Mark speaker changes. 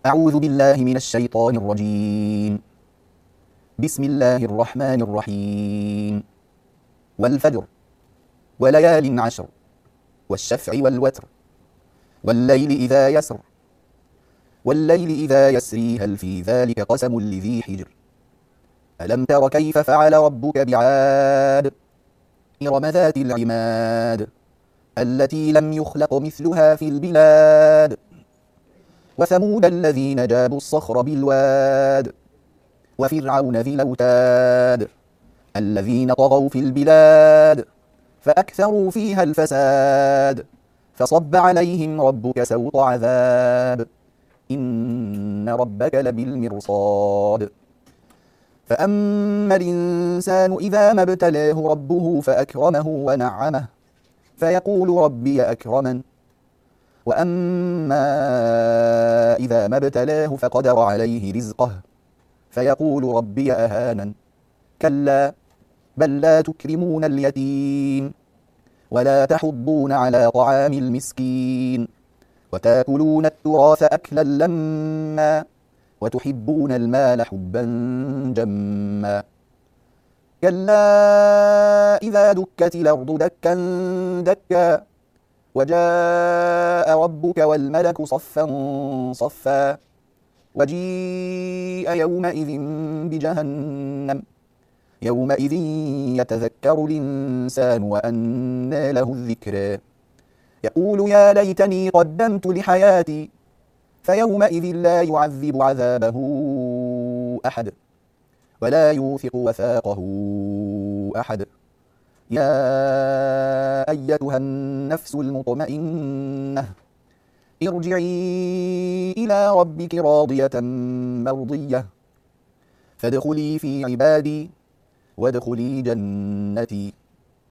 Speaker 1: أعوذ بالله من الشيطان الرجيم. بسم الله الرحمن الرحيم. والفجر وليال عشر والشفع والوتر والليل إذا يسر والليل إذا يسري هل في ذلك قسم لذي حجر ألم تر كيف فعل ربك بعاد إرم ذات العماد التي لم يخلق مثلها في البلاد وثمود الذين جابوا الصخر بالواد وفرعون ذي الأوتاد الذين طغوا في البلاد فأكثروا فيها الفساد فصب عليهم ربك سوط عذاب إن ربك لبالمرصاد فأما الإنسان إذا ما ابتلاه ربه فأكرمه ونعمه فيقول ربي أكرمن وأما إذا ما ابتلاه فقدر عليه رزقه فيقول ربي أهانن كلا بل لا تكرمون اليتيم ولا تحضون على طعام المسكين وتأكلون التراث أكلا لما وتحبون المال حبا جما كلا إذا دكت الأرض دكا دكا وجاء ربك والملك صفا صفا وجيء يومئذ بجهنم يومئذ يتذكر الإنسان وأنى له الذكرى يقول يا ليتني قدمت لحياتي فيومئذ لا يعذب عذابه أحد ولا يوثق وثاقه أحد يا أيتها النفس المطمئنة ارجعي إلى ربك راضية مرضية فادخلي في عبادي وادخلي جنتي